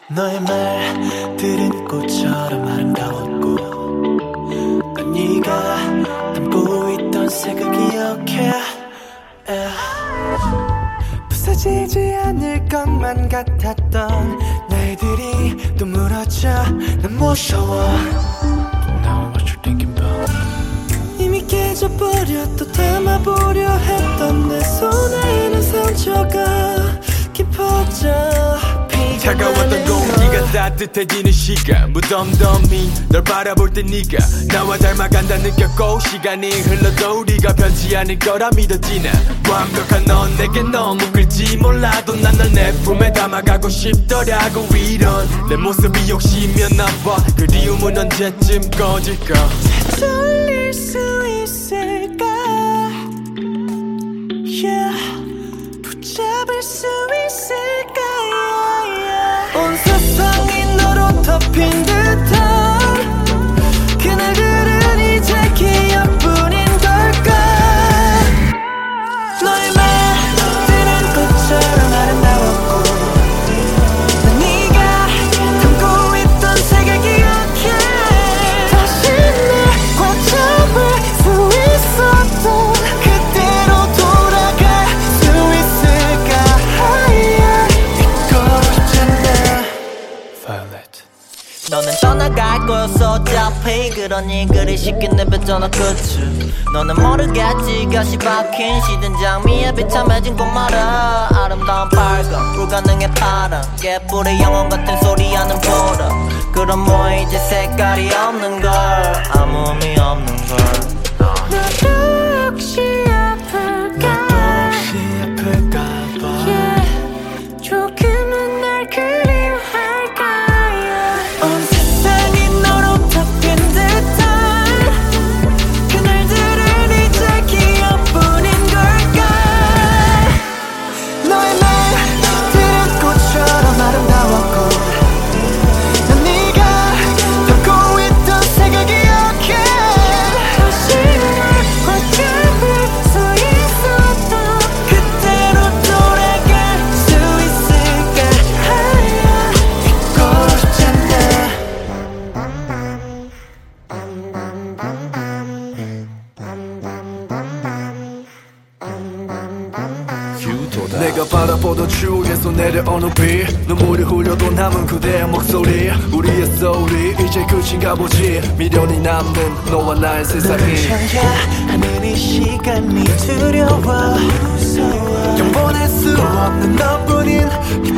너의 말들은 꽃처럼 아름다웠고 난 네가 담고 있던 색을 기억해 부서지지 않을 것만 같았던 날들이 또 무너져 난 무서워 Now what you thinking about 이미 깨져버려 또 담아보려 했던 내 손에는 상처가 깊어져 차가웠던 공기가 따뜻해지는 시간 무덤덤히 널 바라볼 때 네가 나와 닮아간다 느꼈고 시간이 흘러도 우리가 변치 않을 거라 믿어지나 완벽한 넌 내게 너무 끌지 몰라도 난 널 내 품에 담아가고 싶더라고 이런 내 모습이 욕심이었나 봐 그리움은 언제쯤 꺼질까 되돌릴 수 있을까 yeah. 붙잡을 수 있을까 온 세상이 너로 덮인 듯한 그날들은 이제 기억뿐인 걸까 너의 말들은 꽃처럼 아름다웠고 난 네가 담고 있던 색을 기억해 다시 내과 잡을 수 있었던 그때로 돌아갈 수 있을까 너는 떠나갈 거였어 어차피 그러니 그리 쉽게 내뱉어놔 끝을 너는 모르겠지 곁이 박힌 시든 장미에 비참해진 꽃마라 아름다운 빨강 불가능해 파란 깨뿔의 영혼 같은 소리하는 보라 그럼 뭐해 이제 색깔이 없는 걸 아무 의미 없는 걸 나도 혹시 아플까 yeah. 조금은 날 그리워할까 온 세상이 너로 덮인 듯한 그날들은 이제 기억뿐인 걸까 너의 말들은 꽃처럼 아름다웠고 난 네가 담고 있던 색을 기억해 다시 내과 잡을 수 있었던 그때로 돌아갈 수 있을까 잊고 싶잖아 내가 바라보던 추억에서 내려오는 비 눈물이 흘려도 남은 그대의 목소리 우리의 소리 이제 끝인가 보지 미련이 남는 너와 나의 세상이 하는 이 시간이 두려워 무서워 영원할 수 없는 너뿐인